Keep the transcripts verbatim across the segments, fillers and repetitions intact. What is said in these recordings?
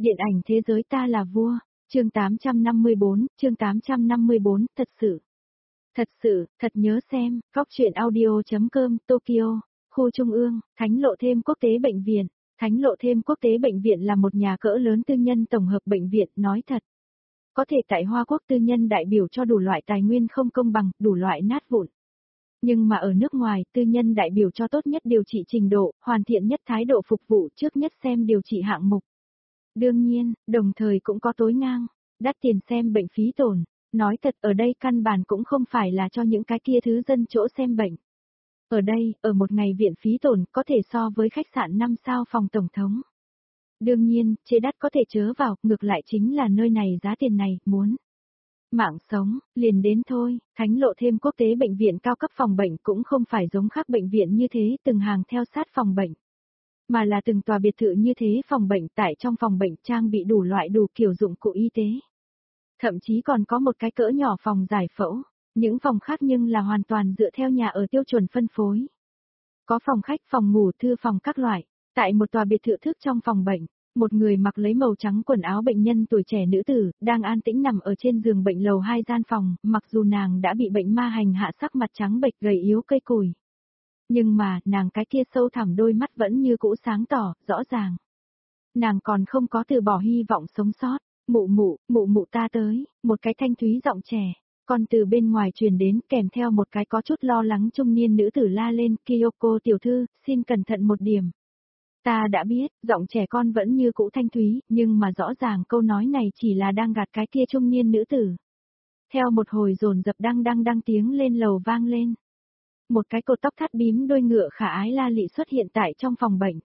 Điện ảnh thế giới ta là vua, chương tám trăm năm mươi bốn, chương tám trăm năm mươi bốn, thật sự. Thật sự, thật nhớ xem, góc truyện audio.com, Tokyo, khu trung ương, Thánh Lộ Thêm Quốc tế Bệnh viện. Thánh Lộ Thêm Quốc tế Bệnh viện là một nhà cỡ lớn tư nhân tổng hợp bệnh viện, nói thật. Có thể tại Hoa Quốc tư nhân đại biểu cho đủ loại tài nguyên không công bằng, đủ loại nát vụn. Nhưng mà ở nước ngoài, tư nhân đại biểu cho tốt nhất điều trị trình độ, hoàn thiện nhất thái độ phục vụ, trước nhất xem điều trị hạng mục. Đương nhiên, đồng thời cũng có tối ngang, đắt tiền xem bệnh phí tổn. Nói thật ở đây căn bản cũng không phải là cho những cái kia thứ dân chỗ xem bệnh. Ở đây, ở một ngày viện phí tổn có thể so với khách sạn năm sao phòng tổng thống. Đương nhiên, chế đắt có thể chớ vào, ngược lại chính là nơi này giá tiền này, muốn. Mạng sống, liền đến thôi, Thánh Lộ Thêm Quốc tế Bệnh viện cao cấp phòng bệnh cũng không phải giống khác bệnh viện như thế từng hàng theo sát phòng bệnh. Mà là từng tòa biệt thự như thế phòng bệnh tại trong phòng bệnh trang bị đủ loại đủ kiểu dụng cụ y tế. Thậm chí còn có một cái cỡ nhỏ phòng giải phẫu, những phòng khác nhưng là hoàn toàn dựa theo nhà ở tiêu chuẩn phân phối. Có phòng khách, phòng ngủ, thư phòng các loại, tại một tòa biệt thự thức trong phòng bệnh, một người mặc lấy màu trắng quần áo bệnh nhân tuổi trẻ nữ tử, đang an tĩnh nằm ở trên giường bệnh lầu hai gian phòng, mặc dù nàng đã bị bệnh ma hành hạ sắc mặt trắng bệch gầy yếu cây cùi. Nhưng mà, nàng cái kia sâu thẳm đôi mắt vẫn như cũ sáng tỏ, rõ ràng. Nàng còn không có từ bỏ hy vọng sống sót. Mụ mụ, mụ mụ ta tới, một cái thanh thúy giọng trẻ, còn từ bên ngoài truyền đến kèm theo một cái có chút lo lắng trung niên nữ tử la lên, Kyoko tiểu thư, xin cẩn thận một điểm. Ta đã biết, giọng trẻ con vẫn như cũ thanh thúy, nhưng mà rõ ràng câu nói này chỉ là đang gạt cái kia trung niên nữ tử. Theo một hồi dồn dập đăng đăng đăng tiếng lên lầu vang lên. Một cái cột tóc thắt bím đôi ngựa khả ái la lị xuất hiện tại trong phòng bệnh.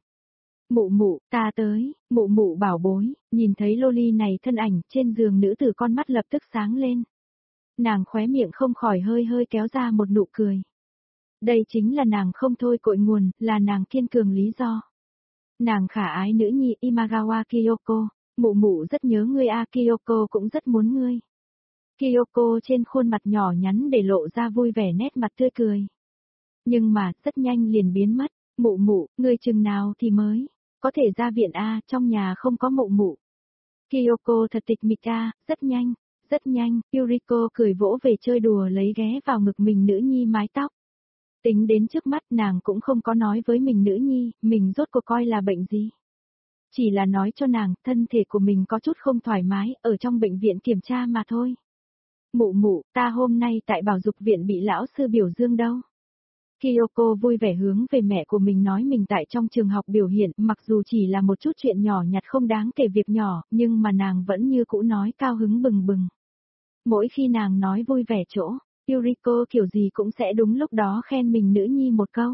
Mụ mụ, ta tới, mụ mụ bảo bối, nhìn thấy loli này thân ảnh trên giường nữ tử con mắt lập tức sáng lên. Nàng khóe miệng không khỏi hơi hơi kéo ra một nụ cười. Đây chính là nàng không thôi cội nguồn, là nàng kiên cường lý do. Nàng khả ái nữ nhi Imagawa Kyoko, mụ mụ rất nhớ ngươi a Kyoko cũng rất muốn ngươi. Kyoko trên khuôn mặt nhỏ nhắn để lộ ra vui vẻ nét mặt tươi cười. Nhưng mà, rất nhanh liền biến mất, mụ mụ, ngươi chừng nào thì mới. Có thể ra viện A, trong nhà không có mụ mụ. Kyoko thật tịch mịch A, rất nhanh, rất nhanh, Yuriko cười vỗ về chơi đùa lấy ghé vào ngực mình nữ nhi mái tóc. Tính đến trước mắt nàng cũng không có nói với mình nữ nhi, mình rốt cuộc coi là bệnh gì. Chỉ là nói cho nàng, thân thể của mình có chút không thoải mái, ở trong bệnh viện kiểm tra mà thôi. Mụ mụ, ta hôm nay tại bảo dục viện bị lão sư biểu dương đâu. Kyoko vui vẻ hướng về mẹ của mình nói mình tại trong trường học biểu hiện, mặc dù chỉ là một chút chuyện nhỏ nhặt không đáng kể việc nhỏ, nhưng mà nàng vẫn như cũ nói cao hứng bừng bừng. Mỗi khi nàng nói vui vẻ chỗ, Yuriko kiểu gì cũng sẽ đúng lúc đó khen mình nữ nhi một câu.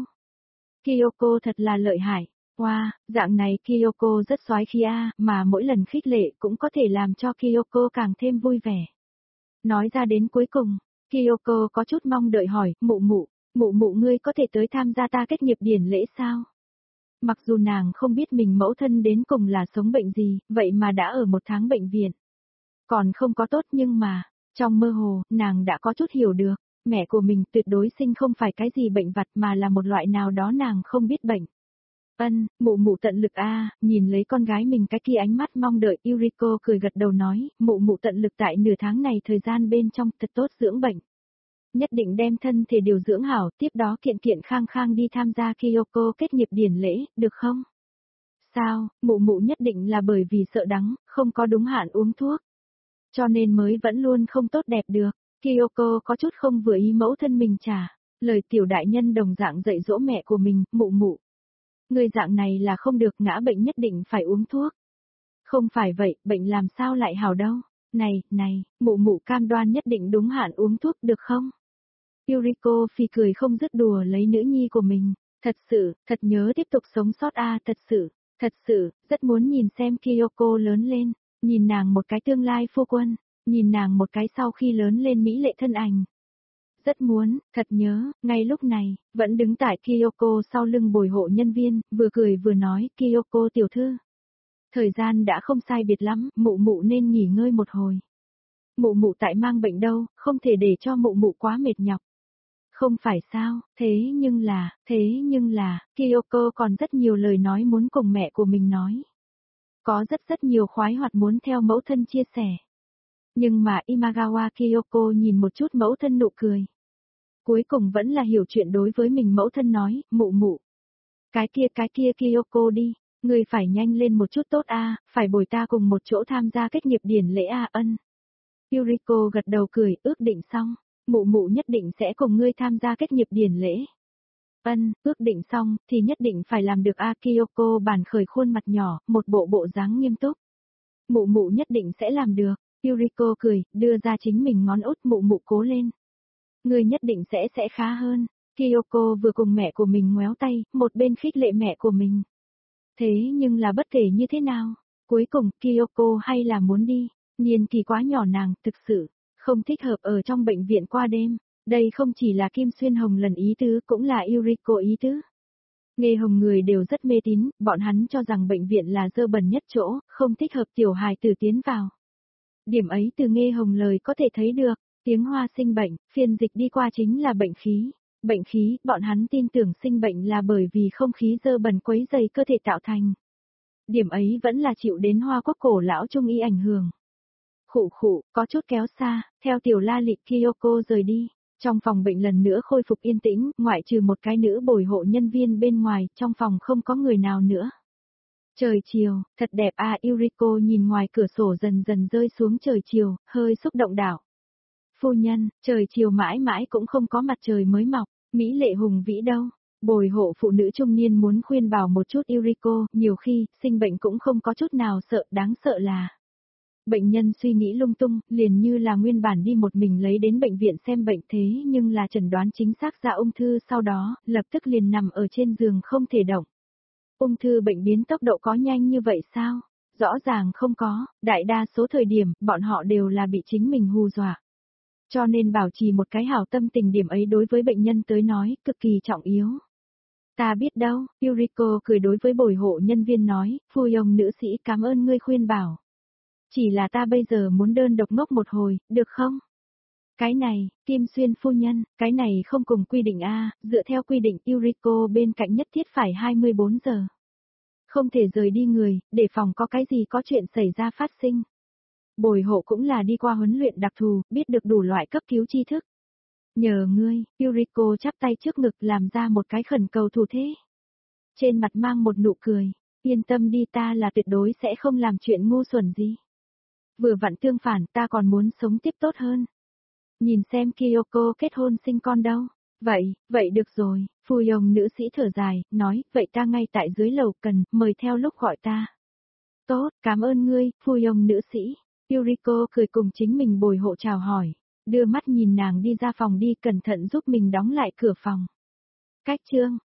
Kyoko thật là lợi hại, wow, dạng này Kyoko rất soái khí a, mà mỗi lần khích lệ cũng có thể làm cho Kyoko càng thêm vui vẻ. Nói ra đến cuối cùng, Kyoko có chút mong đợi hỏi, mụ mụ. Mụ mụ ngươi có thể tới tham gia ta kết nghiệp điển lễ sao? Mặc dù nàng không biết mình mẫu thân đến cùng là sống bệnh gì, vậy mà đã ở một tháng bệnh viện. Còn không có tốt nhưng mà, trong mơ hồ, nàng đã có chút hiểu được, mẹ của mình tuyệt đối sinh không phải cái gì bệnh vặt mà là một loại nào đó nàng không biết bệnh. Ân, mụ mụ tận lực a, nhìn lấy con gái mình cái kia ánh mắt mong đợi, Yuriko cười gật đầu nói, mụ mụ tận lực tại nửa tháng này thời gian bên trong thật tốt dưỡng bệnh. Nhất định đem thân thể điều dưỡng hảo, tiếp đó kiện kiện khang khang đi tham gia Kyoko kết nghiệp điển lễ, được không? Sao, mụ mụ nhất định là bởi vì sợ đắng, không có đúng hạn uống thuốc. Cho nên mới vẫn luôn không tốt đẹp được. Kyoko có chút không vừa ý mẫu thân mình trả, lời tiểu đại nhân đồng dạng dạy dỗ mẹ của mình, mụ mụ. Người dạng này là không được, ngã bệnh nhất định phải uống thuốc. Không phải vậy, bệnh làm sao lại hảo đâu. Này, này, mụ mụ cam đoan nhất định đúng hạn uống thuốc được không? Yuriko phì cười không dứt đùa lấy nữ nhi của mình, thật sự, thật nhớ tiếp tục sống sót a, thật sự, thật sự, rất muốn nhìn xem Kyoko lớn lên, nhìn nàng một cái tương lai phu quân, nhìn nàng một cái sau khi lớn lên mỹ lệ thân ảnh. Rất muốn, thật nhớ, ngay lúc này, vẫn đứng tại Kyoko sau lưng bồi hộ nhân viên, vừa cười vừa nói, Kyoko tiểu thư. Thời gian đã không sai biệt lắm, mụ mụ nên nghỉ ngơi một hồi. Mụ mụ tại mang bệnh đâu, không thể để cho mụ mụ quá mệt nhọc. Không phải sao, thế nhưng là, thế nhưng là, Kyoko còn rất nhiều lời nói muốn cùng mẹ của mình nói. Có rất rất nhiều khoái hoạt muốn theo mẫu thân chia sẻ. Nhưng mà Imagawa Kyoko nhìn một chút mẫu thân nụ cười. Cuối cùng vẫn là hiểu chuyện đối với mình mẫu thân nói, mụ mụ. Cái kia cái kia Kyoko đi, người phải nhanh lên một chút tốt a, phải bồi ta cùng một chỗ tham gia kết nghiệp điển lễ a ân. Yuriko gật đầu cười, ước định xong, mụ mụ nhất định sẽ cùng ngươi tham gia kết nghiệp điển lễ. Ân, ước định xong, thì nhất định phải làm được a Kyoko bản khởi khuôn mặt nhỏ, một bộ bộ dáng nghiêm túc. Mụ mụ nhất định sẽ làm được, Yuriko cười, đưa ra chính mình ngón út mụ mụ cố lên. Ngươi nhất định sẽ sẽ khá hơn. Kyoko vừa cùng mẹ của mình ngoéo tay, một bên khích lệ mẹ của mình. Thế nhưng là bất kể như thế nào, cuối cùng Kyoko hay là muốn đi, niên kỳ quá nhỏ nàng, thực sự, không thích hợp ở trong bệnh viện qua đêm. Đây không chỉ là Kim Xuyên Hồng lần ý tứ, cũng là Yuriko ý tứ. Nghe Hồng người đều rất mê tín, bọn hắn cho rằng bệnh viện là dơ bẩn nhất chỗ, không thích hợp tiểu hài tử tiến vào. Điểm ấy từ Nghe Hồng lời có thể thấy được, tiếng Hoa sinh bệnh, phiên dịch đi qua chính là bệnh khí. Bệnh khí, bọn hắn tin tưởng sinh bệnh là bởi vì không khí dơ bẩn quấy dày cơ thể tạo thành. Điểm ấy vẫn là chịu đến Hoa Quốc cổ lão trung y ảnh hưởng. Khụ khụ, có chút kéo xa, theo tiểu la lị Kyoko rời đi. Trong phòng bệnh lần nữa khôi phục yên tĩnh, ngoại trừ một cái nữ bồi hộ nhân viên bên ngoài, trong phòng không có người nào nữa. Trời chiều, thật đẹp à, Yuriko nhìn ngoài cửa sổ dần dần rơi xuống trời chiều, hơi xúc động đảo. Phu nhân, trời chiều mãi mãi cũng không có mặt trời mới mọc, mỹ lệ hùng vĩ đâu. Bồi hộ phụ nữ trung niên muốn khuyên bảo một chút Yuriko, nhiều khi, sinh bệnh cũng không có chút nào sợ, đáng sợ là. Bệnh nhân suy nghĩ lung tung, liền như là nguyên bản đi một mình lấy đến bệnh viện xem bệnh thế nhưng là chẩn đoán chính xác ra ung thư sau đó, lập tức liền nằm ở trên giường không thể động. Ung thư bệnh biến tốc độ có nhanh như vậy sao? Rõ ràng không có, đại đa số thời điểm, bọn họ đều là bị chính mình hù dọa. Cho nên bảo trì một cái hảo tâm tình điểm ấy đối với bệnh nhân tới nói, cực kỳ trọng yếu. Ta biết đâu, Yuriko cười đối với bồi hộ nhân viên nói, phu ông nữ sĩ cảm ơn ngươi khuyên bảo. Chỉ là ta bây giờ muốn đơn độc ngốc một hồi, được không? Cái này, Kim Xuyên phu nhân, cái này không cùng quy định A, dựa theo quy định Yuriko bên cạnh nhất thiết phải hai mươi bốn giờ. Không thể rời đi người, để phòng có cái gì có chuyện xảy ra phát sinh. Bồi hộ cũng là đi qua huấn luyện đặc thù, biết được đủ loại cấp cứu tri thức. Nhờ ngươi, Yuriko chắp tay trước ngực làm ra một cái khẩn cầu thủ thế. Trên mặt mang một nụ cười, yên tâm đi ta là tuyệt đối sẽ không làm chuyện ngu xuẩn gì. Vừa vặn tương phản ta còn muốn sống tiếp tốt hơn. Nhìn xem Kyoko kết hôn sinh con đâu. Vậy, vậy được rồi, phu ông nữ sĩ thở dài, nói, vậy ta ngay tại dưới lầu cần, mời theo lúc gọi ta. Tốt, cảm ơn ngươi, phu ông nữ sĩ. Yuriko cười cùng chính mình bồi hộ chào hỏi, đưa mắt nhìn nàng đi ra phòng đi cẩn thận giúp mình đóng lại cửa phòng. Cách chương